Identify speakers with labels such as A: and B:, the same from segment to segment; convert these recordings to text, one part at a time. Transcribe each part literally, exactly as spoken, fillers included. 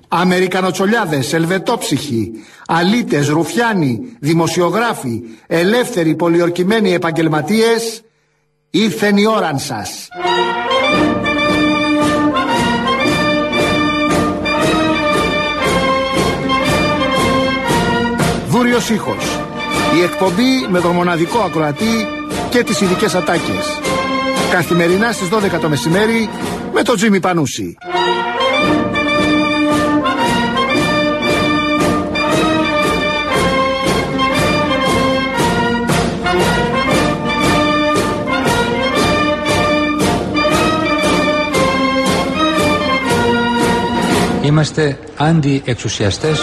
A: Αμερικανοτσολιάδες, ελβετόψυχοι, αλήτες, ρουφιάνοι, δημοσιογράφοι, ελεύθεροι πολιορκημένοι επαγγελματίες, ήρθεν η ώραν σας. Δούριος ήχος. Η εκπομπή με τον μοναδικό ακροατή και τις ειδικές ατάκες. Καθημερινά στις δώδεκα το μεσημέρι με τον Τζίμι Πανούση.
B: Είμαστε αντιεξουσιαστές.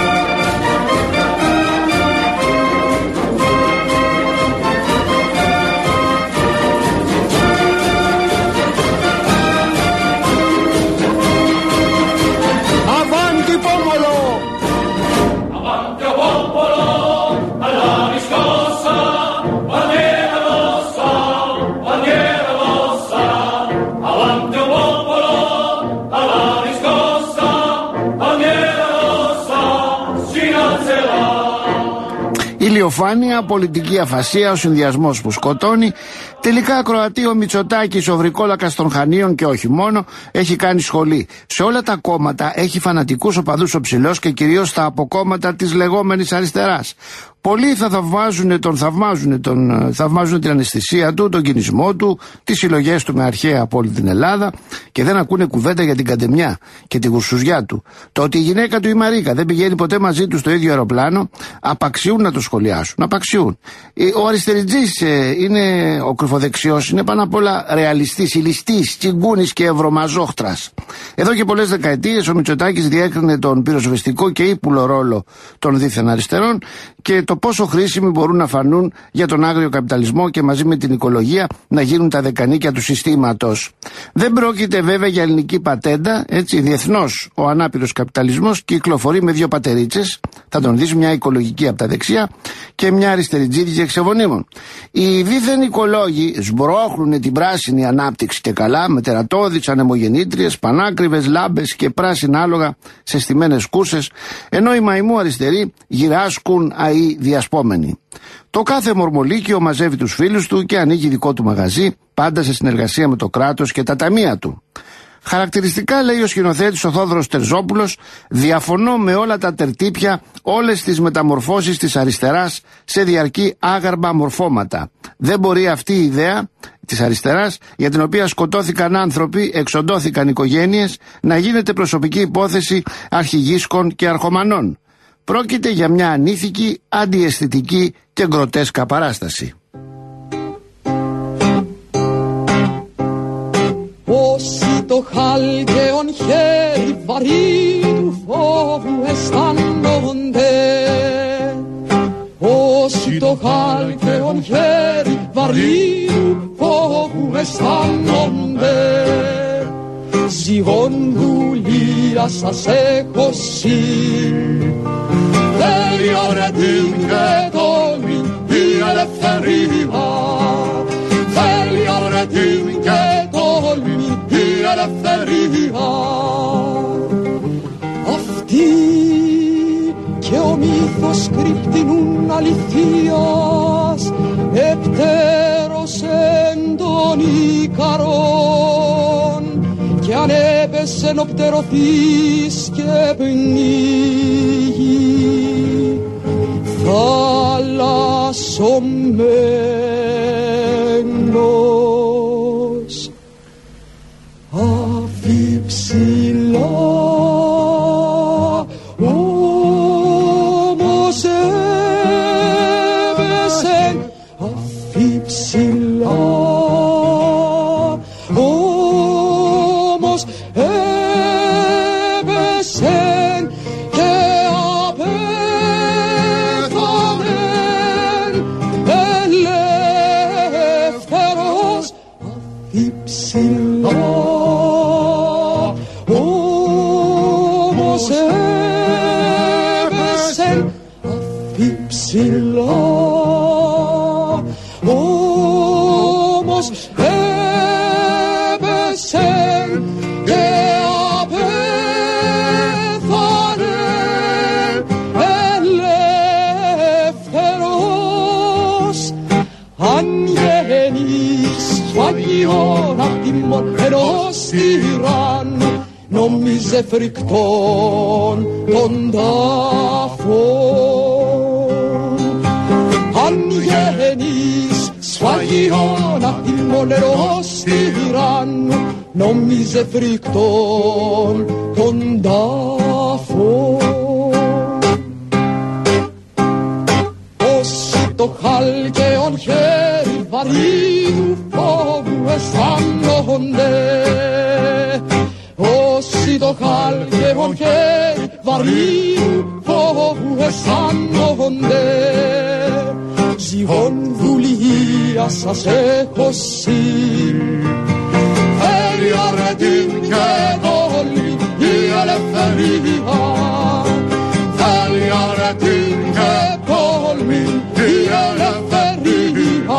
C: Ηλιοφάνεια, πολιτική αφασία, ο συνδυασμός που σκοτώνει. Τελικά ακροατεί ο Μητσοτάκης, ο βρικόλακας των Χανίων και όχι μόνο, έχει κάνει σχολή. Σε όλα τα κόμματα έχει φανατικούς οπαδούς ο ψηλός και κυρίως στα αποκόμματα της λεγόμενης αριστεράς. Πολλοί θα θαυμάζουν τον, θαυμάζουν τον, θαυμάζουν την αναισθησία του, τον κινησμό του, τις συλλογές του με αρχαία από όλη την Ελλάδα και δεν ακούνε κουβέντα για την καντεμιά και την γουρσουζιά του. Το ότι η γυναίκα του η Μαρίκα δεν πηγαίνει ποτέ μαζί του στο ίδιο αεροπλάνο, απαξιούν να το σχολιάσουν. Απαξιούν. Ο αριστεριτζής είναι ο κρυφοδεξιός, είναι πάνω απ' όλα ρεαλιστής, ηλιστής, τσιγκούνης και ευρωμαζόχτρας. Εδώ και πολλές δεκαετίες ο Μητσοτάκης διέκρινε τον πυροσβεστικό και ύπουλο ρόλο των δίθεν αριστερών και το πόσο χρήσιμοι μπορούν να φανούν για τον άγριο καπιταλισμό και μαζί με την οικολογία να γίνουν τα δεκανίκια του συστήματος. Δεν πρόκειται βέβαια για ελληνική πατέντα, έτσι, διεθνώς ο ανάπηρος καπιταλισμός κυκλοφορεί με δύο πατερίτσες, θα τον δεις, μια οικολογική από τα δεξιά και μια αριστεριτζίδικη εξεβονίμων. Οι δίθεν οικολόγοι σμπρώχνουν την πράσινη ανάπτυξη και καλά με τερατώδεις, ανεμογεννήτριες, πανάκριβες λάμπες και πράσινα άλογα σε στημένες κούρσες, ενώ οι μαϊμού αριστεροί γυράσκουν αεί διασπόμενοι. Το κάθε μορμολίκιο μαζεύει τους φίλους του και ανοίγει δικό του μαγαζί, πάντα σε συνεργασία με το κράτος και τα ταμεία του. Χαρακτηριστικά, λέει ο σκηνοθέτης ο Θόδωρος Τερζόπουλος, διαφωνώ με όλα τα τερτύπια, όλες τις μεταμορφώσεις της αριστεράς σε διαρκή άγαρμα μορφώματα. Δεν μπορεί αυτή η ιδέα της αριστεράς, για την οποία σκοτώθηκαν άνθρωποι, εξοντώθηκαν οικογένειες, να γίνεται προσωπική υπόθεση αρχηγίσκων και αρχομανών. Πρόκειται για μια ανήθικη, αντιαισθητική και γκροτέσκα παράσταση.
D: Όσοι το χάλκεον χέρι βαρύ του φόβου αισθάνονται, όσοι το χάλκεον χέρι βαρύ του φόβου αισθάνονται, ζυγόν δουλεία σας έχω συ. Θέλει ωρετήν και τόλμη η ελευθερία, θέλει ωρετήν και τόλμη η ελευθερία. Αυτοί και ο μύθος κρυπτινούν αληθείας, επτέρος εν τον Ικαρόν, κι αν έπεσεν ο πτερωθείς και πνίγει θαλασσωμένος αφιψηλά, όμως έβεσεν αφιψηλά, όμως έβεσεν και απέθανεν ελεύθερος αφιψηλά, όμως έβεσεν αφιψηλά, όμως έβεσεν και απέθανεν ενός τυράννου νόμιζε φρικτόν τον τάφον. Αν γεννείς σφαγιόν απ' την μονερός τυράννου νόμιζε φρικτόν τον τάφον. Όσοι το χάλκαιον χέρι βαρύου φόβου αισθάνονται, όσοι το χάλκαιον χέρι βαρύου φόβου αισθάνονται, ζυγόν δουλεία σας έχω συν. Φέρει αρετήν και δόλη η ελευθερία, φέρει αρετήν και δόλη η ελευθερία.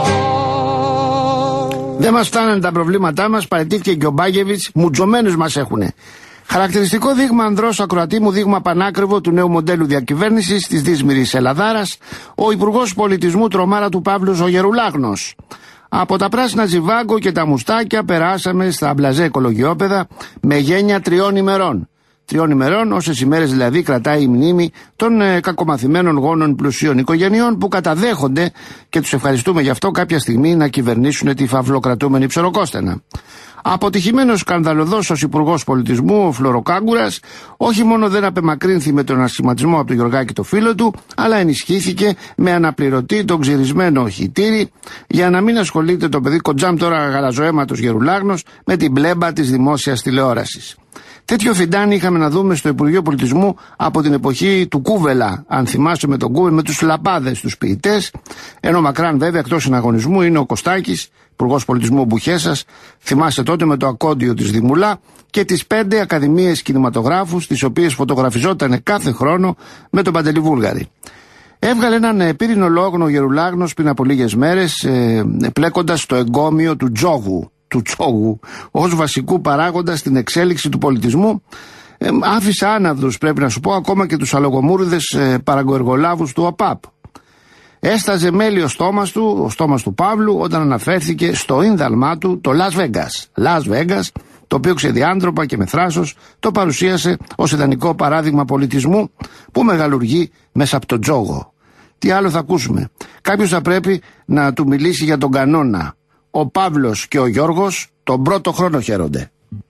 C: Δεν μας φτάνανε τα προβλήματά μας, παραιτήθηκε και ο Μπάγεβιτς, μουτζωμένους μας έχουνε. Χαρακτηριστικό δείγμα ανδρός ακροατή μου, δείγμα πανάκριβο του νέου μοντέλου διακυβέρνησης της δύσμηρης Ελλαδάρας, ο Υπουργός Πολιτισμού τρομάρα του Παύλου Ζωγερουλάγνος. Από τα πράσινα ζιβάγκο και τα μουστάκια περάσαμε στα μπλαζέ οικολογιόπεδα με γένεια τριών ημερών. Τριών ημερών, όσες ημέρες δηλαδή κρατάει η μνήμη των ε, κακομαθημένων γόνων πλουσίων οικογενειών που καταδέχονται, και τους ευχαριστούμε γι' αυτό, κάποια στιγμή να κυβερνήσουν τη φαυλοκρατούμενη Ψωροκόστενα. Αποτυχημένος σκανδαλωδός ως Υπουργός Πολιτισμού, ο Φλωροκάγκουρας, όχι μόνο δεν απεμακρύνθη με τον ασχηματισμό από τον Γιωργάκη το φίλο του, αλλά ενισχύθηκε με αναπληρωτή τον ξυρισμένο Χιτήρη, για να μην ασχολείται το παιδί κοντζάμ τώρα γαλαζοαίματος Γερουλάγνος με την μπλέμπα της δημόσιας τηλεόρασης. Τέτοιο φιντάνι είχαμε να δούμε στο Υπουργείο Πολιτισμού από την εποχή του Κούβελα, αν θυμάσαι, με τον Κούβελα, με τους λαπάδες, τους ποιητές, ενώ μακράν βέβαια εκτός συναγωνισμού είναι ο Κωστάκης, Υπουργός Πολιτισμού Μπουχέσας, θυμάσαι τότε με το ακόντιο της Δημουλά, και τις πέντε ακαδημίες κινηματογράφου, τις οποίες φωτογραφιζόταν κάθε χρόνο με τον Παντελή Βούλγαρη. Έβγαλε έναν πύρινο λόγο ο Γερουλάγνος πριν από λίγες μέρες, ε, πλέκοντας το εγκόμιο του τζόγου, του τσόγου, ως βασικού παράγοντα στην εξέλιξη του πολιτισμού. Ε, άφησε άναυδους, πρέπει να σου πω, ακόμα και τους αλογομούριδες ε, παραγκοεργολάβους του ΟΠΑΠ. Έσταζε μέλι ο στόμας του, ο στόμας του Παύλου, όταν αναφέρθηκε στο ίνδαλμά του το Las Vegas. Las Vegas, το οποίο ξεδιάντροπα και με θράσος το παρουσίασε ως ιδανικό παράδειγμα πολιτισμού που μεγαλουργεί μέσα από τον τζόγο. Τι άλλο θα ακούσουμε? Κάποιος θα πρέπει να του μιλήσει για τον κανόνα. Ο Παύλος και ο Γιώργος τον πρώτο χρόνο χαίρονται.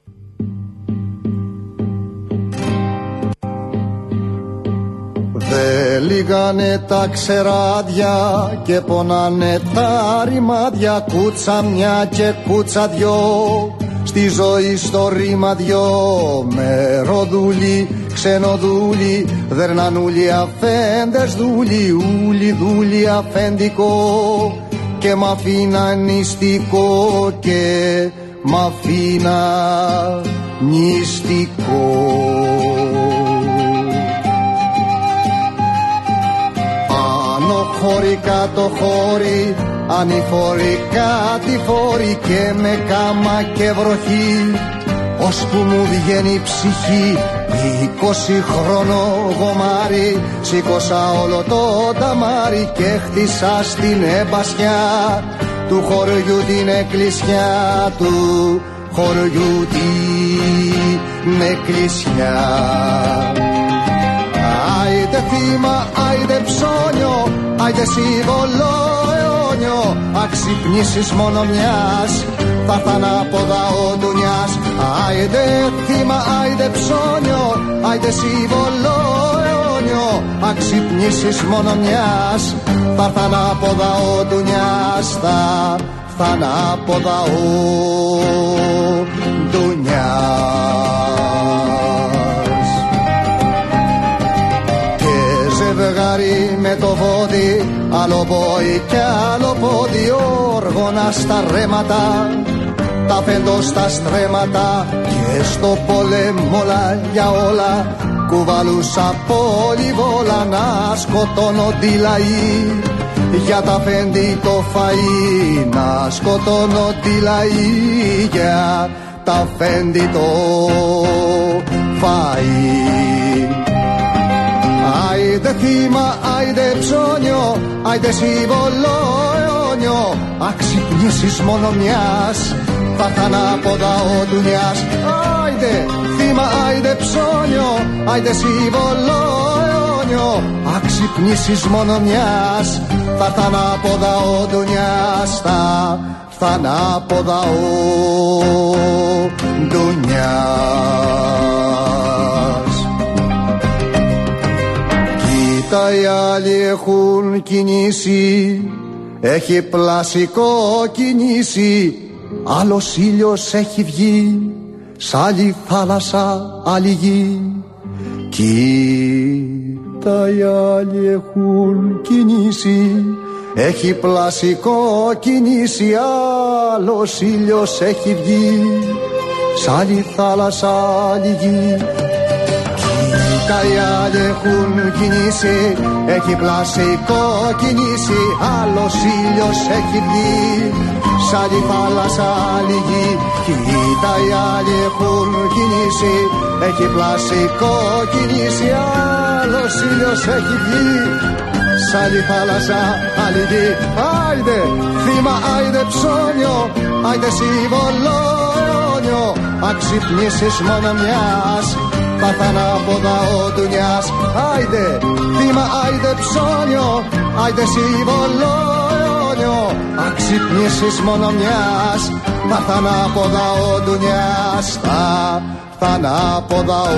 E: Δε λίγανε τα ξεράδια και πονάνε τα ρημάδια, κούτσα μια και κούτσα δυο, στη ζωή στο ρήμα δυο. Μεροδούλοι, ξενοδούλοι, δερνανούλοι, αφέντες δούλοι, ούλοι δούλοι αφεντικό, και μ' αφήνα νηστικό και μ' αφήνα νηστικό. Άνω χώρι, κάτω χώρι, ανηφόροι, κατηφόροι, και με κάμα και βροχή, ώσπου μου βγαίνει η ψυχή. Είκοσι χρόνο γομάρι, σήκωσα όλο το ταμάρι και χτίσα στην εμπασιά του χωριού την εκκλησιά, του χωριού την εκκλησιά. Άιντε θύμα, άιντε ψώνιο, άιντε σύμβολο αιώνιο, αξυπνήσεις μόνο μιας, θα έρθαν από δαό ντουνιάς. Άιντε θύμα, άιντε ψώνιο, άιντε σύμβολο αιώνιο, αξυπνήσεις μόνο μιας, θα έρθαν από δαό ντουνιάς, θα έρθαν από δαό ντουνιάς. Και ζευγάρι με το βόδι, άλλο πόη κι άλλο πόδι, όργωνα στα ρέματα, τα πέντο στα στρέμματα, και στο πολέμολα για όλα κουβαλούσα πολυβόλα, να σκοτώνω τη λαή για τα πέντε το φαΐ, να σκοτώνω τη λαή για τα πέντε το φαΐ. Άιντε θύμα, άιντε ψώνιο, άιντε σύμβολο αιώνιο, αξυπνήσεις μόνο μιας, θα έρθ' ανάποδα ο Ντουνιάς. Άιντε θύμα, άιντε ψώνιο, άιντε σύμβολο αιώνιο, αξυπνήσεις μόνο μιας, θα έρθ' ανάποδα ο Ντουνιάς, θα έρθ' ανάποδα ο Ντουνιάς. Κοίτα, οι άλλοι έχουν κινήσει, έχει πλασικό κινήσει, άλλος ήλιος έχει βγει, σ' άλλη θάλασσα άλλη γη. Κοίτα, οι άλλοι έχουν κινήσει, έχει πλασικό κινήσει, άλλος ήλιος έχει βγει, σ' άλλη θάλασσα άλλη γη. Κοίτα, οι άλλοι έχουν κινήσει, έχει πλασικό κινήσει, άλλος ήλιος έχει βγει, σ' άλλη θάλασσα άλλη γη. Κοίτα, οι άλλοι έχουν κινήσει, έχει πλασικό κινήσει, άλλος ήλιος έχει βγει, σ' άλλη θάλασσα άλλη γη. Άιντε θύμα, άιντε ψώνιο, άιντε σύμβολο αιώνιο, αξυπνήσεις μόνο μιας, θα έρθ' ανάποδα ο Ντουνιάς. Άιντε θύμα, άιντε ψώνιο, άιντε σύμβολο αιώνιο, αξυπνήσεις μόνο μιας, θα έρθ' ανάποδα ο Ντουνιάς, θα έρθ' ανάποδα ο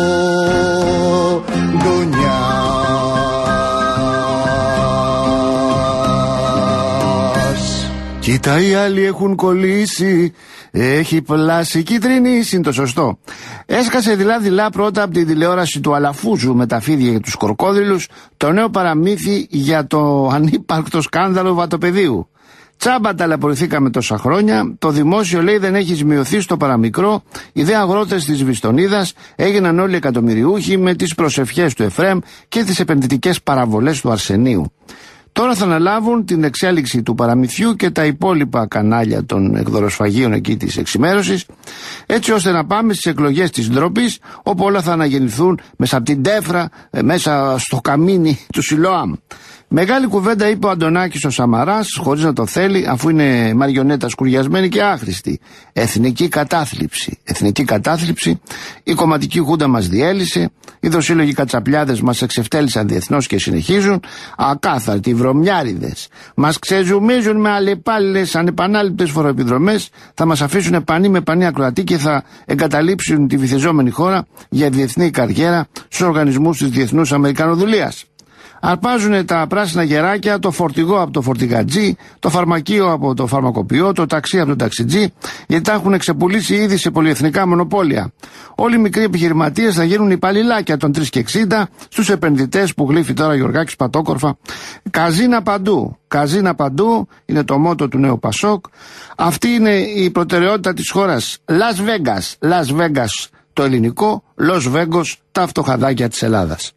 E: Ντουνιάς.
C: Κοίτα, οι άλλοι έχουν κολλήσει, έχει πλάσει κίτρινη, είναι το σωστό. Έσκασε δειλά-δειλά πρώτα από τη τηλεόραση του Αλαφούζου με τα φίδια για τους κροκόδιλους το νέο παραμύθι για το ανύπαρκτο σκάνδαλο βατοπεδίου. Τσάμπα ταλαιπωρηθήκαμε τόσα χρόνια, το δημόσιο λέει δεν έχει ζημιωθεί στο παραμικρό, οι δε αγρότες της Βιστονίδας έγιναν όλοι εκατομμυριούχοι με τις προσευχές του Εφραίμ και τις επενδυτικές παραβολές του Αρσενίου. Τώρα θα αναλάβουν την εξέλιξη του παραμυθιού και τα υπόλοιπα κανάλια των εκδοροσφαγίων εκεί της εξημέρωσης, έτσι ώστε να πάμε στις εκλογές της ντροπής, όπου όλα θα αναγεννηθούν μέσα από την τέφρα, μέσα στο καμίνι του Σιλόαμ. Μεγάλη κουβέντα είπε ο Αντωνάκης ο Σαμαράς, χωρίς να το θέλει, αφού είναι μαριονέτα σκουριασμένη και άχρηστη. Εθνική κατάθλιψη. Εθνική κατάθλιψη. Η κομματική χούντα μας διέλυσε. Οι δοσύλλογοι κατσαπλιάδες μας εξευτέλισαν διεθνώς και συνεχίζουν. Ακάθαρτοι βρωμιάριδες. Μας ξεζουμίζουν με αλλεπάλληλες ανεπανάληπτες φοροεπιδρομές. Θα μας αφήσουν πανί με πανί ακροατή και θα εγκαταλείψουν τη βυθιζόμενη χώρα για διεθνή καριέρα στους οργανισμούς της Διεθνούς Αμερικανοδουλείας. Αρπάζουν τα πράσινα γεράκια, το φορτηγό από το φορτηγατζή, το φαρμακείο από το φαρμακοποιό, το ταξί από το ταξιτζή, γιατί τα έχουν ξεπουλήσει ήδη σε πολυεθνικά μονοπόλια. Όλοι οι μικροί επιχειρηματίες θα γίνουν υπαλληλάκια των τρεις και εξήντα στους επενδυτές που γλύφει τώρα ο Γιωργάκης πατόκορφα. Καζίνα παντού. Καζίνα παντού είναι το μότο του νέου Πασόκ. Αυτή είναι η προτεραιότητα της χώρας. Las Vegas. Las Vegas το ελληνικό, Los Vegas τα φτωχαδάκια της Ελλάδας.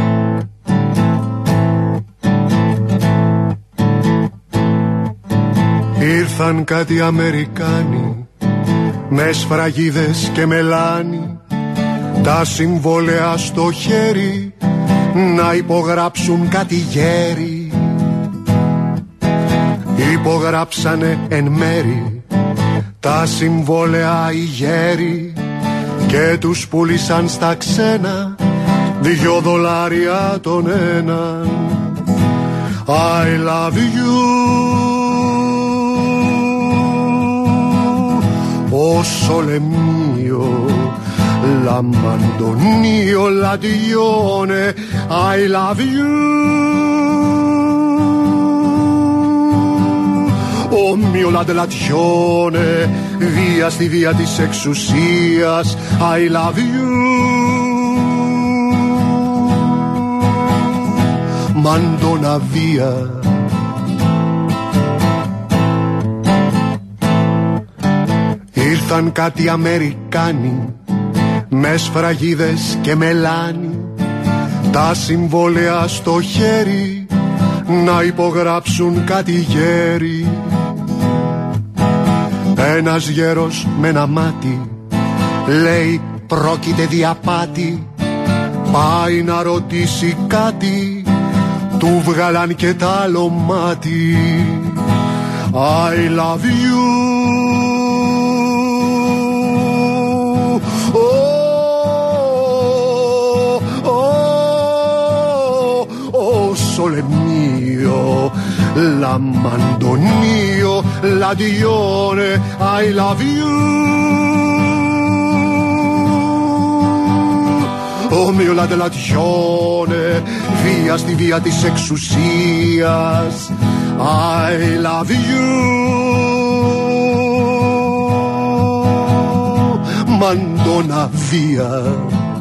F: Ήρθαν κάτι Αμερικάνοι με σφραγίδες και μελάνι, τα συμβόλαια στο χέρι να υπογράψουν κάτι γέρι. Υπογράψανε εν μέρη τα συμβόλαια οι γέροι και τους πούλησαν στα ξένα δυο δολάρια τον έναν. I love you o sole mio, l'abbandonio, l'addione, I love you. O mio l'adelazione, via στη βία της εξουσίας, I love you. Mandona via. Ήρθαν κάτι Αμερικάνοι με σφραγίδες και μελάνι, τα συμβόλαια στο χέρι να υπογράψουν κάτι γέρι. Ένας γέρος με ένα μάτι λέει πρόκειται διαπάτη, πάει να ρωτήσει κάτι, του βγάλαν και τ' άλλο μάτι. I love you. sole mio, l'ammandonio, l'adione, I love you. Ο μio l'adelazione, via στη βία της εξουσίας, I love you. Μαντώνα βία.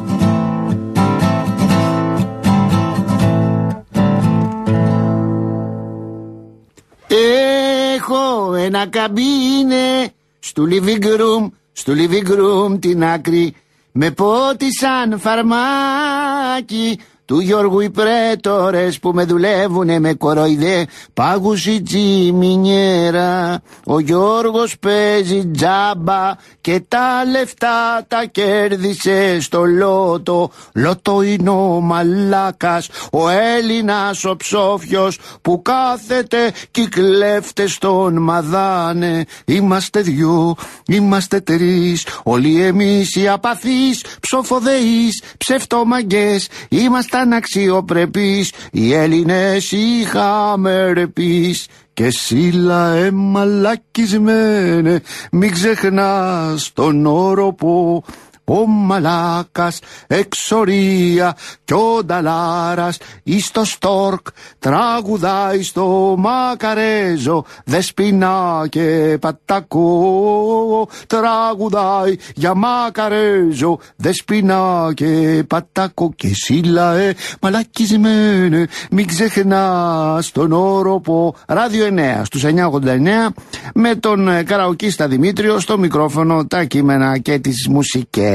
C: Έχω ένα καμπίνε στο living room, στο living room την άκρη, με πότισαν φαρμάκι του Γιώργου οι πρέτορες που με δουλεύουνε με κοροϊδέ, πάγους η τζιμινιέρα. Ο Γιώργος παίζει τζάμπα και τα λεφτά τα κέρδισε στο λότο. Λότο είναι ο μαλάκας, ο Έλληνας ο ψόφιος που κάθεται κι οι κλέφτες τον μαδάνε. Είμαστε δυο, είμαστε τρεις, όλοι εμείς οι απαθείς, ψοφοδεείς, ψευτομαγκές, είμαστε αναξιοπρεπείς, οι Έλληνες είχαμε ρεπείς. Και σύλλα εμαλακισμένε, μην ξεχνάς τον όροπο. Ο μαλάκας εξορία κι ο Νταλάρας εις το Στόρκ τραγουδάει στο Μακαρέζο, Δεσπινά και Πατακό. Τραγουδάει για Μακαρέζο, Δεσπινά και Πατακό. Και σύλλα ε μαλακισμένε, μην ξεχνάς τον όροπο. Ράδιο εννέα στους εννιά ογδόντα εννέα με τον Καραοκίστα Δημήτριο στο μικρόφωνο, τα κείμενα και τις μουσικές.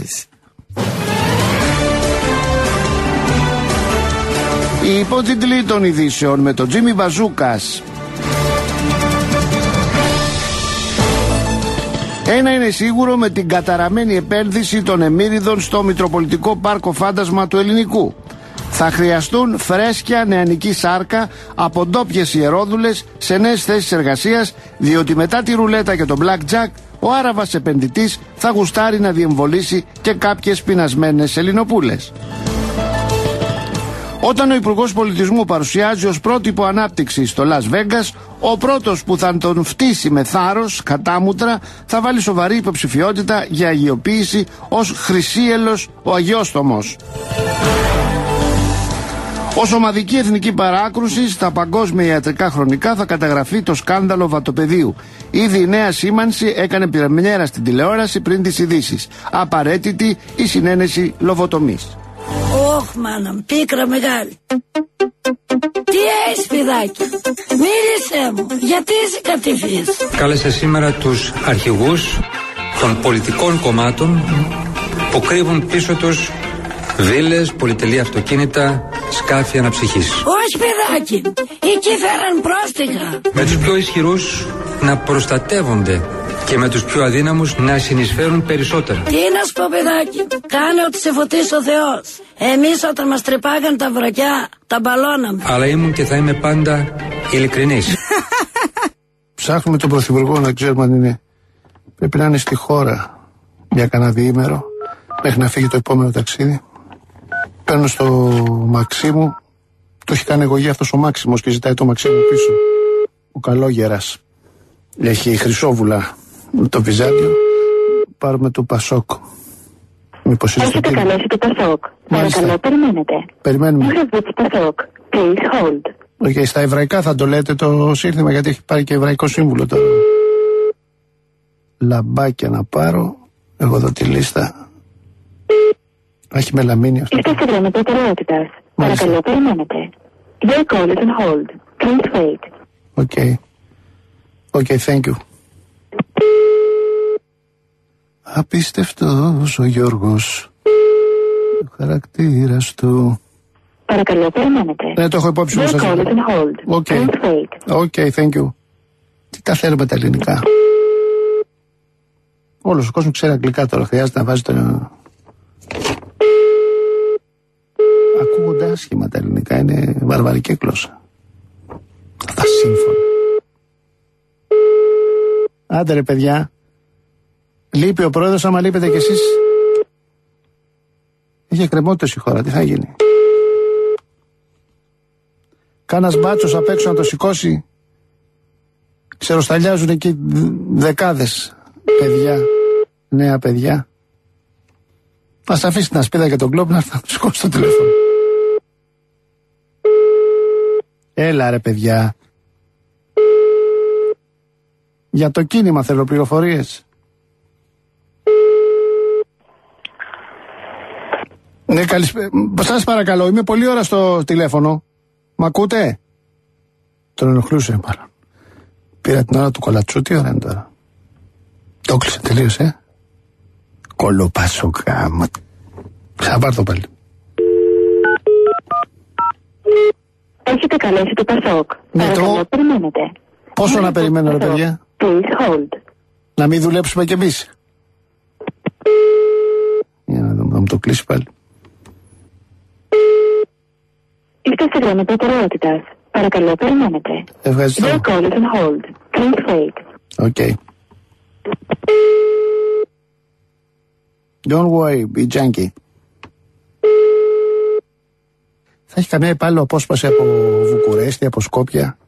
C: Οι υπότιτλοι των ειδήσεων με τον Τζίμι Μπαζούκας. Ένα είναι σίγουρο με την καταραμένη επένδυση των εμμύριδων στο Μητροπολιτικό Πάρκο Φάντασμα του Ελληνικού. Θα χρειαστούν φρέσκια νεανική σάρκα από ντόπιες ιερόδουλες σε νέες θέσεις εργασίας, διότι μετά τη ρουλέτα και το blackjack ο Άραβας επενδυτής θα γουστάρει να διεμβολήσει και κάποιες πεινασμένες Ελληνοπούλες. Όταν ο Υπουργός Πολιτισμού παρουσιάζει ως πρότυπο ανάπτυξη στο Las Vegas, ο πρώτος που θα τον φτύσει με θάρρος, κατάμουτρα, θα βάλει σοβαρή υποψηφιότητα για αγιοποίηση ως Χρυσίελος ο Αγιόστομος. Ως ομαδική εθνική παράκρουση στα παγκόσμια ιατρικά χρονικά θα καταγραφεί το σκάνδαλο βατοπεδίου. Ήδη η νέα σήμανση έκανε πρεμιέρα στην τηλεόραση πριν τις ειδήσεις. Απαραίτητη η συνένεση λοβοτομής.
G: Ωχ, μάνα μου, πίκρα μεγάλη. Τι έχεις, παιδάκι? Μίλησέ μου, γιατί είσαι κατηφής?
B: Κάλεσε σήμερα τους αρχηγούς των πολιτικών κομμάτων που κρύβουν πίσω τους βίλες, πολυτελή αυτοκίνητα, σκάφη αναψυχής.
G: Όχι, παιδάκι, εκεί φέραν πρόστιχα.
B: Με τους πιο ισχυρούς να προστατεύονται και με τους πιο αδύναμους να συνεισφέρουν περισσότερα.
G: Τι να σου πω, παιδάκι, κάνε ότι σε φωτίσει ο Θεός. Εμείς όταν μας τρυπάγαν τα βρακιά, τα μπαλώναμε.
B: Αλλά ήμουν και θα είμαι πάντα ειλικρινής.
A: Ψάχνουμε τον Πρωθυπουργό να ξέρουμε αν είναι. Πρέπει να είναι στη χώρα για κανένα διήμερο μέχρι να φύγει το επόμενο ταξίδι. Παίρνω στο Μαξίμου, το έχει κάνει εγωγή αυτός ο Μάξιμος και ζητάει το Μαξίμου πίσω. Ο καλόγερας. Έχει Χρυσόβουλα το Βυζάντιο. Πάρουμε το Πασόκ. Μήπως είναι στο
H: κύριο. Έχετε καλέσει το Πασόκ. Παρακαλώ, περιμένετε.
A: Περιμένουμε.
H: Πασόκ. Please hold.
A: Okay, στα εβραϊκά θα το λέτε το σύνθημα, γιατί έχει πάρει και εβραϊκό σύμβουλο τώρα. Λαμπάκια να πάρω. Εγώ εδώ τη λίστα. Έχει μελαμίνη αυτό.
H: Είστε στη γραμμή προτεραιότητας. Παρακαλώ, περιμένετε. Your call is on hold. Please wait.
A: Okay. Okay, thank you. Απίστευτος ο Γιώργος, ο χαρακτήρας του.
H: Παρακαλώ, περιμένετε.
A: Ναι, το έχω υπόψη μου.
H: Your call is on hold.
A: Okay.
H: Please wait.
A: Okay, thank you. Τι τα θέλουμε τα ελληνικά. Όλος ο κόσμος ξέρει αγγλικά τώρα, χρειάζεται να βάζει το... Ακούγονται άσχημα τα ελληνικά, είναι βαρβαρική γλώσσα. Αυτά σύμφωνα. Άντε ρε παιδιά. Λείπει ο πρόεδρος, άμα λείπετε κι εσείς. Έχει εκκρεμότητες η χώρα, τι θα γίνει. Κάνας μπάτσος απ' έξω να το σηκώσει. Ξεροσταλιάζουν εκεί δεκάδες παιδιά, νέα παιδιά. Ας αφήσει την ασπίδα και τον κλόπ να του σηκώσει το τηλέφωνο. Έλα ρε παιδιά. Για το κίνημα θέλω πληροφορίες. Ναι, καλησπέρα. Σας παρακαλώ, είμαι πολλή ώρα στο τηλέφωνο. Μ' ακούτε? Τον ενοχλούσε μάλλον. Πήρα την ώρα του κολατσού, τι ώρα είναι τώρα? Το κλείσε, τελείωσε. Κολοπασοκάμα. Ξαναπάρ' το πάλι.
H: Έχετε καλέσει το Πασόκ.
A: Ναι,
H: Παρακαλώ,
A: το...
H: περιμένετε.
A: Πόσο να περιμένω ρε παιδιά?
H: Please hold.
A: Να μην δουλέψουμε κι εμείς. Για να δούμε, να μου το κλείσει πάλι.
H: Είστε στη γραμμή προτεραιότητας. Παρακαλώ, περιμένετε.
A: Ευχαριστώ.
H: Your call is on hold. Please wait.
A: Οκ. Okay. Don't worry, be junkie. Θα έχει καμία υπάλληλο απόσπαση από Βουκουρέστι, από Σκόπια.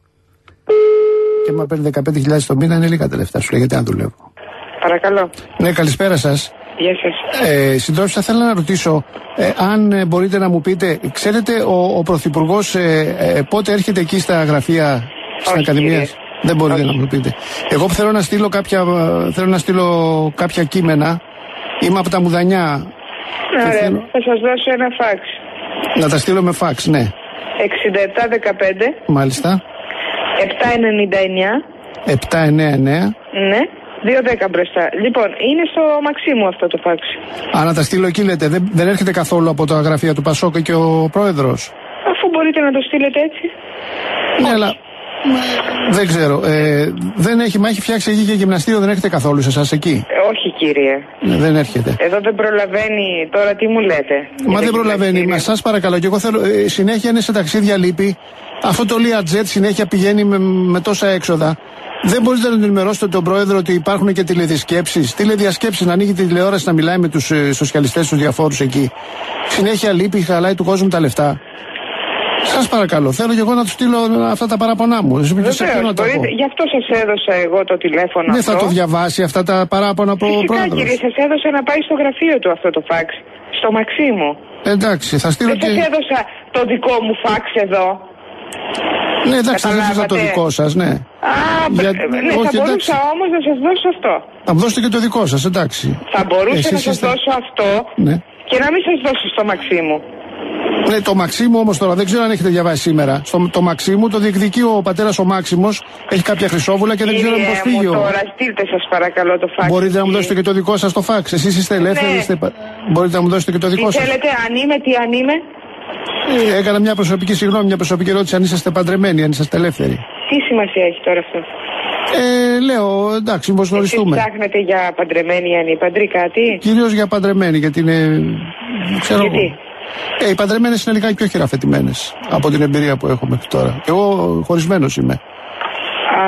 A: Και άμα παίρνει δεκαπέντε χιλιάδες το μήνα είναι λίγα τα λεφτά. Σου λέει γιατί να δουλεύω.
I: Παρακαλώ.
A: Ναι, καλησπέρα σας.
I: Γεια σας.
A: Ε, Συντρόφισσα, θα ήθελα να ρωτήσω ε, αν ε, μπορείτε να μου πείτε, ξέρετε ο, ο Πρωθυπουργός ε, ε, πότε έρχεται εκεί στα γραφεία στην Ακαδημία? Δεν μπορείτε Όχι. να μου πείτε. Εγώ που θέλω να στείλω κάποια, θέλω να στείλω κάποια κείμενα, είμαι από τα Μουδανιά.
I: Ωραία,
A: θέλω...
I: θα σας δώσω ένα φάξ.
A: Να τα στείλω με φάξ, ναι.
I: εξήντα επτά δεκαπέντε.
A: Μάλιστα.
I: επτακόσια ενενήντα εννιά.
A: επτακόσια ενενήντα εννιά.
I: Ναι. δύο δέκα μπροστά. Λοιπόν, είναι στο Μαξίμου αυτό το φάξ.
A: Α, να τα στείλω εκεί λέτε. Δεν, δεν έρχεται καθόλου από τα γραφεία του Πασόκ και ο πρόεδρος?
I: Αφού μπορείτε να το στείλετε έτσι.
A: Ναι, αλλά δεν ξέρω. Ε, δεν έχει, μα έχει φτιάξει εκεί και γυμναστήριο, δεν έρχεται καθόλου σε εσάς εκεί?
I: Ε, όχι κύριε.
A: Ναι, δεν έρχεται.
I: Εδώ δεν προλαβαίνει, τώρα τι μου λέτε?
A: Μα δεν προλαβαίνει, μα σας παρακαλώ. Και εγώ θέλω, ε, συνέχεια είναι σε ταξίδια λείπει. Αυτό το Learjet συνέχεια πηγαίνει με, με τόσα έξοδα. Δεν μπορείτε να τον ενημερώσετε τον πρόεδρο ότι υπάρχουν και τηλεδιασκέψεις? Τηλεδιασκέψεις, να ανοίγει τη τηλεόραση, να μιλάει με τους ε, σοσιαλιστές, τους διαφόρους εκεί. Συνέχεια λείπει, χαλάει του κόσμου τα λεφτά. Σας παρακαλώ, θέλω και εγώ να του στείλω αυτά τα παράπονα μου.
I: Βεβαίως, μπορείτε, γι' αυτό σας έδωσα εγώ το τηλέφωνο.
A: Ναι,
I: αυτό.
A: θα το διαβάσει αυτά τα παράπονα από ο πρόεδρος?
I: Φυσικά κύριε, σας έδωσα να πάει στο γραφείο του αυτό το φάξ. Στο Μαξίμου.
A: Εντάξει, θα στείλω
I: Δεν
A: και...
I: σας έδωσα το δικό μου φάξ εδώ.
A: Ναι, εντάξει, θα ζήτησα το δικό σας, ναι.
I: Α, Για... ναι, όχι, θα μπορούσα όμως να σας δώσω αυτό.
A: Θα μου δώσετε και το δικό σας, εντάξει.
I: Θα μπορούσα Εσείς να σας
A: είστε...
I: δώσω αυτό,
A: ναι,
I: και να μην σας δώσω στο Μαξίμου.
A: Ναι, το Μαξίμου όμως τώρα, δεν ξέρω αν έχετε διαβάσει σήμερα. Στο το Μαξίμου το διεκδικεί ο πατέρας ο Μάξιμος, έχει κάποια χρυσόβουλα και δεν ξέρω πώς φύγει.
I: Τώρα στείλτε σας παρακαλώ το φάξ.
A: Μπορείτε να μου δώσετε και το δικό σας το φάξ? Εσείς είστε ελεύθεροι, ναι. είστε... μπορείτε να μου δώσετε και το δικό
I: τι
A: σας?
I: Τι θέλετε, αν είμαι, τι αν είμαι?
A: Ε, έκανα μια προσωπική συγγνώμη, μια προσωπική ερώτηση, αν είσαστε παντρεμένοι, αν είσαστε ελεύθεροι.
I: Τι σημασία έχει τώρα αυτό?
A: Ε, λέω, εντάξει, μήπως γνωριστούμε.
I: Εσείς ψάχνετε για παντρεμένοι ή ανήπαντροι κάτι?
A: Κυρίως για παντρεμένοι, γιατί είναι... Ξέρω
I: γιατί?
A: Ε, οι παντρεμένες είναι λιγάκι πιο χειραφετημένες από την εμπειρία που έχω μέχρι τώρα. Εγώ χωρισμένος είμαι.
I: Α.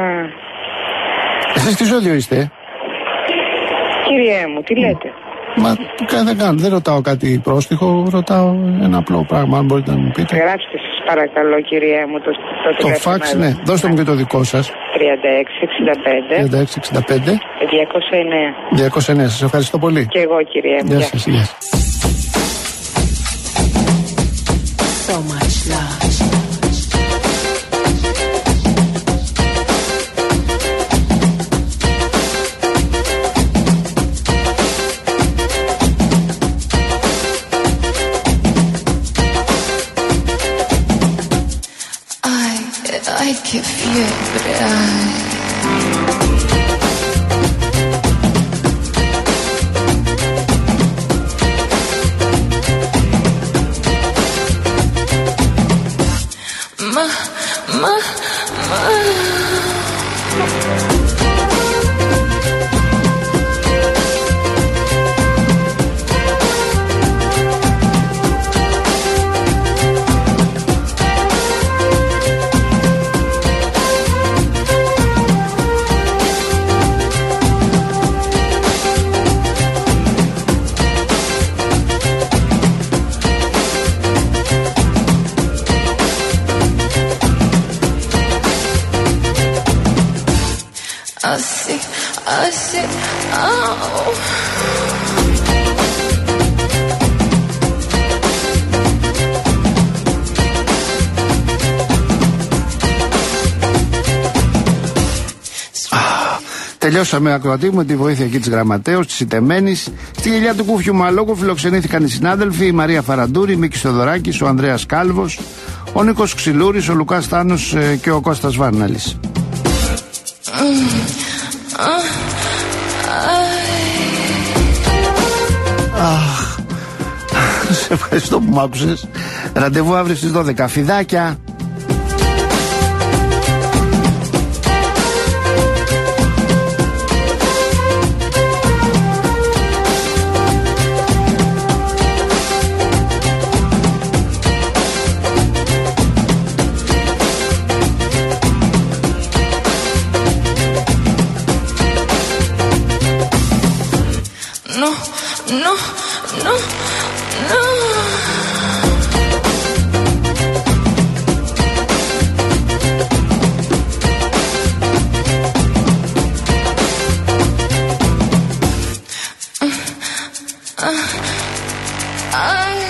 A: Εσείς τι ζώδιο είστε?
I: Κύριε μου, τι λέτε?
A: Μα δεν κάνω, δεν ρωτάω κάτι πρόστιχο, ρωτάω ένα απλό πράγμα, αν μπορείτε να μου πείτε.
I: Γράψτε σας παρακαλώ κύριε μου το, το,
A: το φάξ, ναι, δώστε μου και το δικό σας.
I: τριάντα έξι εξήντα πέντε
A: τριάντα έξι εξήντα πέντε
I: διακόσια εννέα.
A: διακόσια εννέα, σας ευχαριστώ πολύ.
I: Και εγώ κύριε μου.
A: Γεια σας, γεια σας.
J: So much love. I can feel it, but I Ma, ma, ma I said, oh.
C: Τελειώσαμε, ακροατή μου, τη βοήθεια εκεί της Γραμματέως, της Ιτεμένης. Στη γελιά του Κούφιου Μαλόκου φιλοξενήθηκαν οι συνάδελφοι, η Μαρία Φαραντούρη, η Μίκης Θεοδωράκης, ο Ανδρέας Κάλβος, ο Νίκος Ξυλούρης, ο Λουκάς Τάνος και ο Κώστας Βάρναλης. Αχ, σε ευχαριστώ που μ' άκουσες. Ραντεβού αύριο στις δώδεκα. Φιδάκια.
J: No, no, no, no. Uh, uh, I